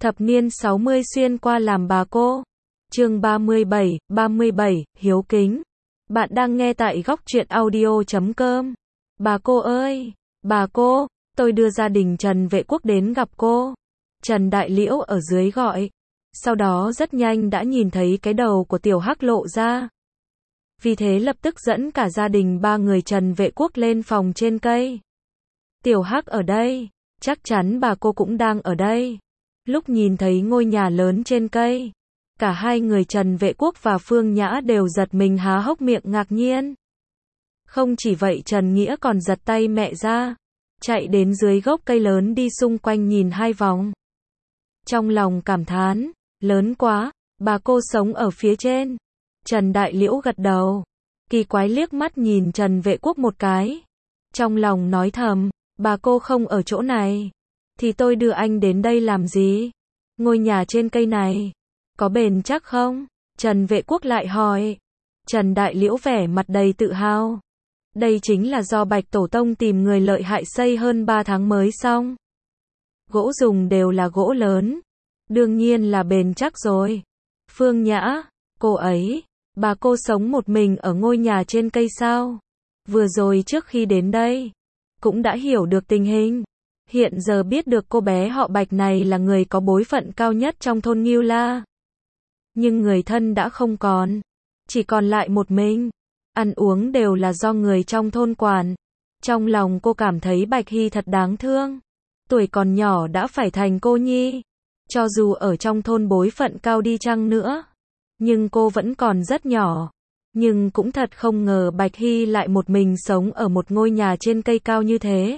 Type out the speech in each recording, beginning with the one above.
Thập niên 60 xuyên qua làm bà cô. Chương 37, hiếu kính. Bạn đang nghe tại góc truyện audio.com. Bà cô ơi, bà cô, tôi đưa gia đình Trần Vệ Quốc đến gặp cô. Trần Đại Liễu ở dưới gọi. Sau đó rất nhanh đã nhìn thấy cái đầu của Tiểu Hắc lộ ra. Vì thế lập tức dẫn cả gia đình ba người Trần Vệ Quốc lên phòng trên cây. Tiểu Hắc ở đây, chắc chắn bà cô cũng đang ở đây. Lúc nhìn thấy ngôi nhà lớn trên cây, cả hai người Trần Vệ Quốc và Phương Nhã đều giật mình há hốc miệng ngạc nhiên. Không chỉ vậy, Trần Nghĩa còn giật tay mẹ ra, chạy đến dưới gốc cây lớn đi xung quanh nhìn hai vòng. Trong lòng cảm thán, lớn quá, bà cô sống ở phía trên. Trần Đại Liễu gật đầu, kỳ quái liếc mắt nhìn Trần Vệ Quốc một cái. Trong lòng nói thầm, bà cô không ở chỗ này, thì tôi đưa anh đến đây làm gì? Ngôi nhà trên cây này, có bền chắc không? Trần Vệ Quốc lại hỏi. Trần Đại Liễu vẻ mặt đầy tự hào. Đây chính là do Bạch Tổ Tông tìm người lợi hại xây hơn 3 tháng mới xong. Gỗ dùng đều là gỗ lớn, đương nhiên là bền chắc rồi. Phương Nhã, cô ấy, bà cô sống một mình ở ngôi nhà trên cây sao? Vừa rồi trước khi đến đây, cũng đã hiểu được tình hình. Hiện giờ biết được cô bé họ Bạch này là người có bối phận cao nhất trong thôn Ngưu La. Nhưng người thân đã không còn, chỉ còn lại một mình. Ăn uống đều là do người trong thôn quản. Trong lòng cô cảm thấy Bạch Hy thật đáng thương. Tuổi còn nhỏ đã phải thành cô nhi. Cho dù ở trong thôn bối phận cao đi chăng nữa, nhưng cô vẫn còn rất nhỏ. Nhưng cũng thật không ngờ Bạch Hy lại một mình sống ở một ngôi nhà trên cây cao như thế.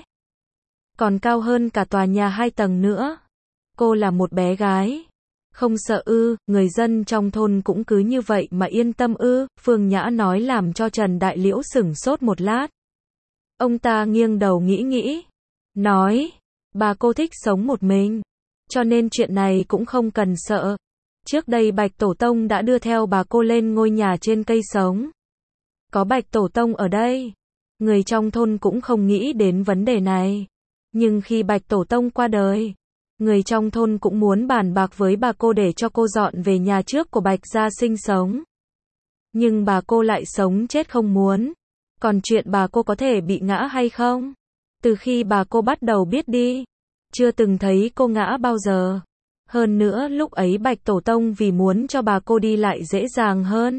Còn cao hơn cả tòa nhà 2 tầng nữa. Cô là một bé gái. Không sợ ư? Người dân trong thôn cũng cứ như vậy mà yên tâm ư? Phương Nhã nói làm cho Trần Đại Liễu sửng sốt một lát. Ông ta nghiêng đầu nghĩ. Nói, bà cô thích sống một mình, cho nên chuyện này cũng không cần sợ. Trước đây Bạch Tổ Tông đã đưa theo bà cô lên ngôi nhà trên cây sống. Có Bạch Tổ Tông ở đây, người trong thôn cũng không nghĩ đến vấn đề này. Nhưng khi Bạch Tổ Tông qua đời, người trong thôn cũng muốn bàn bạc với bà cô để cho cô dọn về nhà trước của Bạch gia sinh sống. Nhưng bà cô lại sống chết không muốn. Còn chuyện bà cô có thể bị ngã hay không? Từ khi bà cô bắt đầu biết đi, chưa từng thấy cô ngã bao giờ. Hơn nữa lúc ấy Bạch Tổ Tông vì muốn cho bà cô đi lại dễ dàng hơn,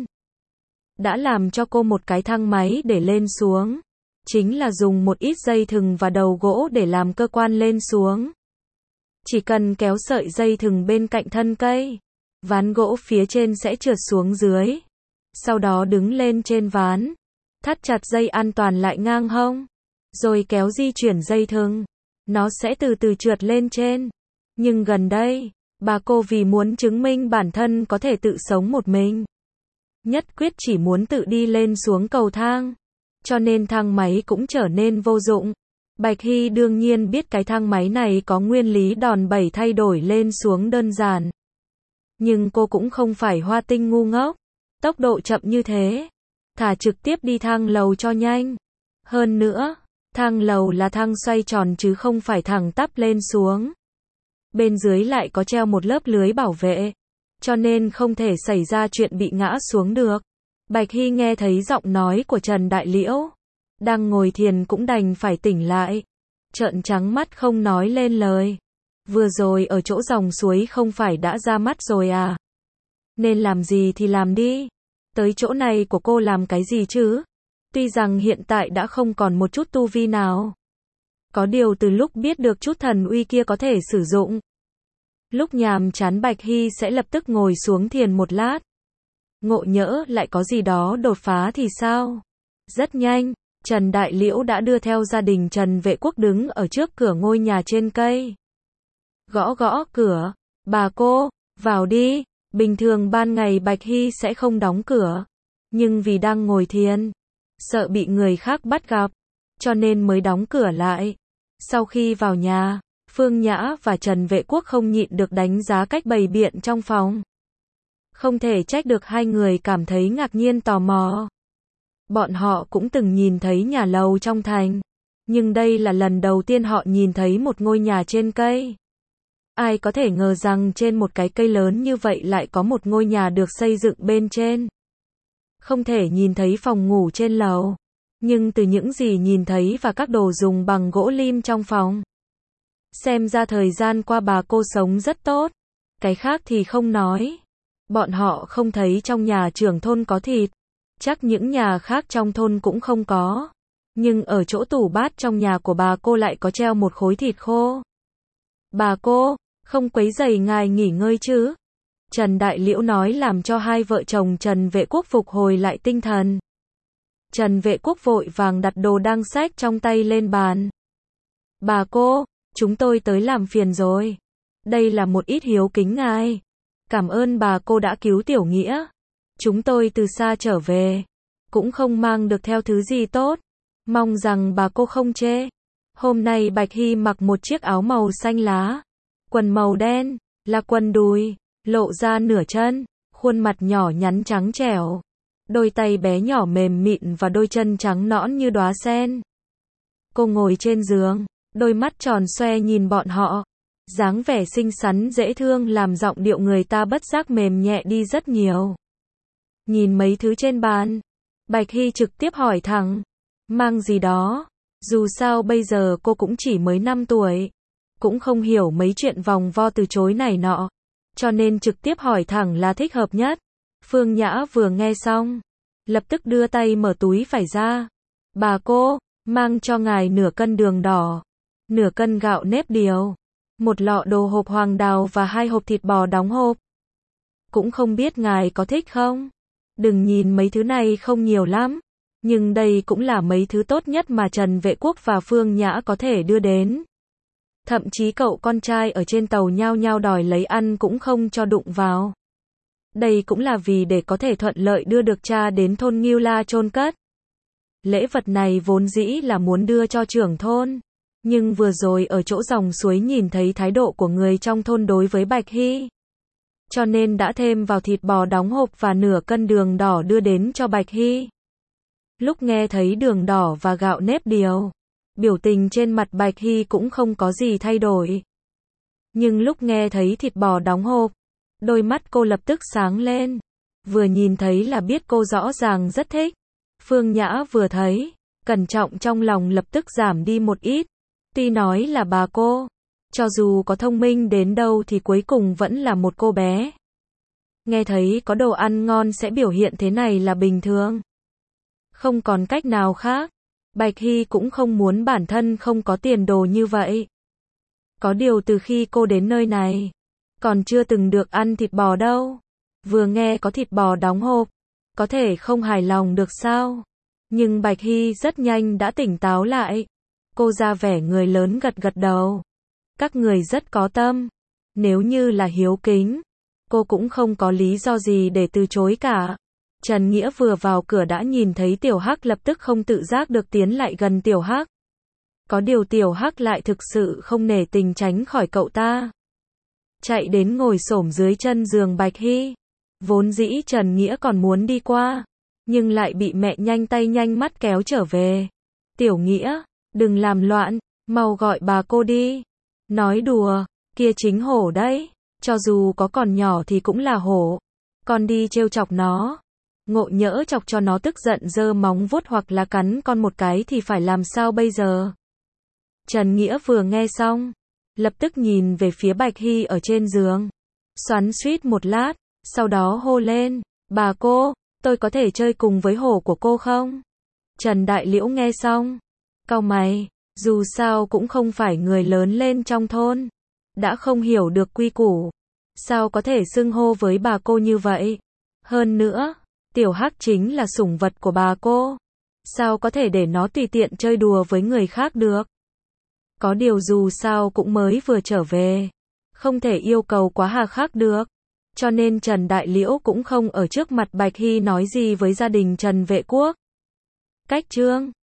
đã làm cho cô một cái thang máy để lên xuống. Chính là dùng một ít dây thừng và đầu gỗ để làm cơ quan lên xuống. Chỉ cần kéo sợi dây thừng bên cạnh thân cây, ván gỗ phía trên sẽ trượt xuống dưới. Sau đó đứng lên trên ván, thắt chặt dây an toàn lại ngang hông, rồi kéo di chuyển dây thừng, nó sẽ từ từ trượt lên trên. Nhưng gần đây, bà cô vì muốn chứng minh bản thân có thể tự sống một mình, nhất quyết chỉ muốn tự đi lên xuống cầu thang, cho nên thang máy cũng trở nên vô dụng. Bạch Hy đương nhiên biết cái thang máy này có nguyên lý đòn bẩy thay đổi lên xuống đơn giản. Nhưng cô cũng không phải hoa tinh ngu ngốc. Tốc độ chậm như thế, thả trực tiếp đi thang lầu cho nhanh. Hơn nữa, thang lầu là thang xoay tròn chứ không phải thẳng tắp lên xuống. Bên dưới lại có treo một lớp lưới bảo vệ, cho nên không thể xảy ra chuyện bị ngã xuống được. Bạch Hy nghe thấy giọng nói của Trần Đại Liễu, đang ngồi thiền cũng đành phải tỉnh lại, trợn trắng mắt không nói lên lời. Vừa rồi ở chỗ dòng suối không phải đã ra mắt rồi à? Nên làm gì thì làm đi. Tới chỗ này của cô làm cái gì chứ? Tuy rằng hiện tại đã không còn một chút tu vi nào, có điều từ lúc biết được chút thần uy kia có thể sử dụng, lúc nhàm chán Bạch Hy sẽ lập tức ngồi xuống thiền một lát. Ngộ nhỡ lại có gì đó đột phá thì sao? Rất nhanh, Trần Đại Liễu đã đưa theo gia đình Trần Vệ Quốc đứng ở trước cửa ngôi nhà trên cây. Gõ gõ cửa. Bà cô, vào đi. Bình thường ban ngày Bạch Hy sẽ không đóng cửa, nhưng vì đang ngồi thiền, sợ bị người khác bắt gặp, cho nên mới đóng cửa lại. Sau khi vào nhà, Phương Nhã và Trần Vệ Quốc không nhịn được đánh giá cách bày biện trong phòng. Không thể trách được hai người cảm thấy ngạc nhiên tò mò. Bọn họ cũng từng nhìn thấy nhà lầu trong thành, nhưng đây là lần đầu tiên họ nhìn thấy một ngôi nhà trên cây. Ai có thể ngờ rằng trên một cái cây lớn như vậy lại có một ngôi nhà được xây dựng bên trên. Không thể nhìn thấy phòng ngủ trên lầu, nhưng từ những gì nhìn thấy và các đồ dùng bằng gỗ lim trong phòng, xem ra thời gian qua bà cô sống rất tốt. Cái khác thì không nói. Bọn họ không thấy trong nhà trưởng thôn có thịt. Chắc những nhà khác trong thôn cũng không có. Nhưng ở chỗ tủ bát trong nhà của bà cô lại có treo một khối thịt khô. Bà cô, không quấy rầy ngài nghỉ ngơi chứ? Trần Đại Liễu nói làm cho hai vợ chồng Trần Vệ Quốc phục hồi lại tinh thần. Trần Vệ Quốc vội vàng đặt đồ đang xách trong tay lên bàn. Bà cô, chúng tôi tới làm phiền rồi. Đây là một ít hiếu kính ngài. Cảm ơn bà cô đã cứu Tiểu Nghĩa. Chúng tôi từ xa trở về, cũng không mang được theo thứ gì tốt. Mong rằng bà cô không chê. Hôm nay Bạch Hy mặc một chiếc áo màu xanh lá, quần màu đen, là quần đùi, lộ ra nửa chân, khuôn mặt nhỏ nhắn trắng trẻo, đôi tay bé nhỏ mềm mịn và đôi chân trắng nõn như đóa sen. Cô ngồi trên giường, đôi mắt tròn xoe nhìn bọn họ, dáng vẻ xinh xắn dễ thương làm giọng điệu người ta bất giác mềm nhẹ đi rất nhiều. Nhìn mấy thứ trên bàn, Bạch Hy trực tiếp hỏi thẳng, mang gì đó? Dù sao bây giờ cô cũng chỉ mới 5 tuổi, cũng không hiểu mấy chuyện vòng vo từ chối này nọ, cho nên trực tiếp hỏi thẳng là thích hợp nhất. Phương Nhã vừa nghe xong, lập tức đưa tay mở túi phải ra. Bà cô, mang cho ngài nửa cân đường đỏ, nửa cân gạo nếp điều, một lọ đồ hộp hoàng đào và 2 hộp thịt bò đóng hộp. Cũng không biết ngài có thích không? Đừng nhìn mấy thứ này không nhiều lắm, nhưng đây cũng là mấy thứ tốt nhất mà Trần Vệ Quốc và Phương Nhã có thể đưa đến. Thậm chí cậu con trai ở trên tàu nhao nhao đòi lấy ăn cũng không cho đụng vào. Đây cũng là vì để có thể thuận lợi đưa được cha đến thôn Ngưu La chôn cất. Lễ vật này vốn dĩ là muốn đưa cho trưởng thôn, nhưng vừa rồi ở chỗ dòng suối nhìn thấy thái độ của người trong thôn đối với Bạch Hy, cho nên đã thêm vào thịt bò đóng hộp và nửa cân đường đỏ đưa đến cho Bạch Hy. Lúc nghe thấy đường đỏ và gạo nếp điều, biểu tình trên mặt Bạch Hy cũng không có gì thay đổi. Nhưng lúc nghe thấy thịt bò đóng hộp, đôi mắt cô lập tức sáng lên. Vừa nhìn thấy là biết cô rõ ràng rất thích. Phương Nhã vừa thấy, cẩn trọng trong lòng lập tức giảm đi một ít. Tuy nói là bà cô, cho dù có thông minh đến đâu thì cuối cùng vẫn là một cô bé. Nghe thấy có đồ ăn ngon sẽ biểu hiện thế này là bình thường. Không còn cách nào khác. Bạch Hy cũng không muốn bản thân không có tiền đồ như vậy. Có điều từ khi cô đến nơi này, còn chưa từng được ăn thịt bò đâu. Vừa nghe có thịt bò đóng hộp, có thể không hài lòng được sao? Nhưng Bạch Hy rất nhanh đã tỉnh táo lại. Cô ra vẻ người lớn gật gật đầu. Các người rất có tâm. Nếu như là hiếu kính, cô cũng không có lý do gì để từ chối cả. Trần Nghĩa vừa vào cửa đã nhìn thấy Tiểu Hắc lập tức không tự giác được tiến lại gần Tiểu Hắc. Có điều Tiểu Hắc lại thực sự không nể tình tránh khỏi cậu ta. Chạy đến ngồi xổm dưới chân giường Bạch Hy. Vốn dĩ Trần Nghĩa còn muốn đi qua, nhưng lại bị mẹ nhanh tay nhanh mắt kéo trở về. Tiểu Nghĩa, đừng làm loạn, mau gọi bà cô đi. Nói đùa, kia chính hổ đấy, cho dù có còn nhỏ thì cũng là hổ. Con đi trêu chọc nó, ngộ nhỡ chọc cho nó tức giận giơ móng vuốt hoặc là cắn con một cái thì phải làm sao bây giờ? Trần Nghĩa vừa nghe xong, lập tức nhìn về phía Bạch Hy ở trên giường, xoắn xuýt một lát, sau đó hô lên, bà cô, tôi có thể chơi cùng với hổ của cô không? Trần Đại Liễu nghe xong, cau mày, dù sao cũng không phải người lớn lên trong thôn, đã không hiểu được quy củ, sao có thể xưng hô với bà cô như vậy? Hơn nữa, Tiểu Hắc chính là sủng vật của bà cô, sao có thể để nó tùy tiện chơi đùa với người khác được? Có điều dù sao cũng mới vừa trở về, không thể yêu cầu quá hà khắc được, cho nên Trần Đại Liễu cũng không ở trước mặt Bạch Hy nói gì với gia đình Trần Vệ Quốc. Cách chương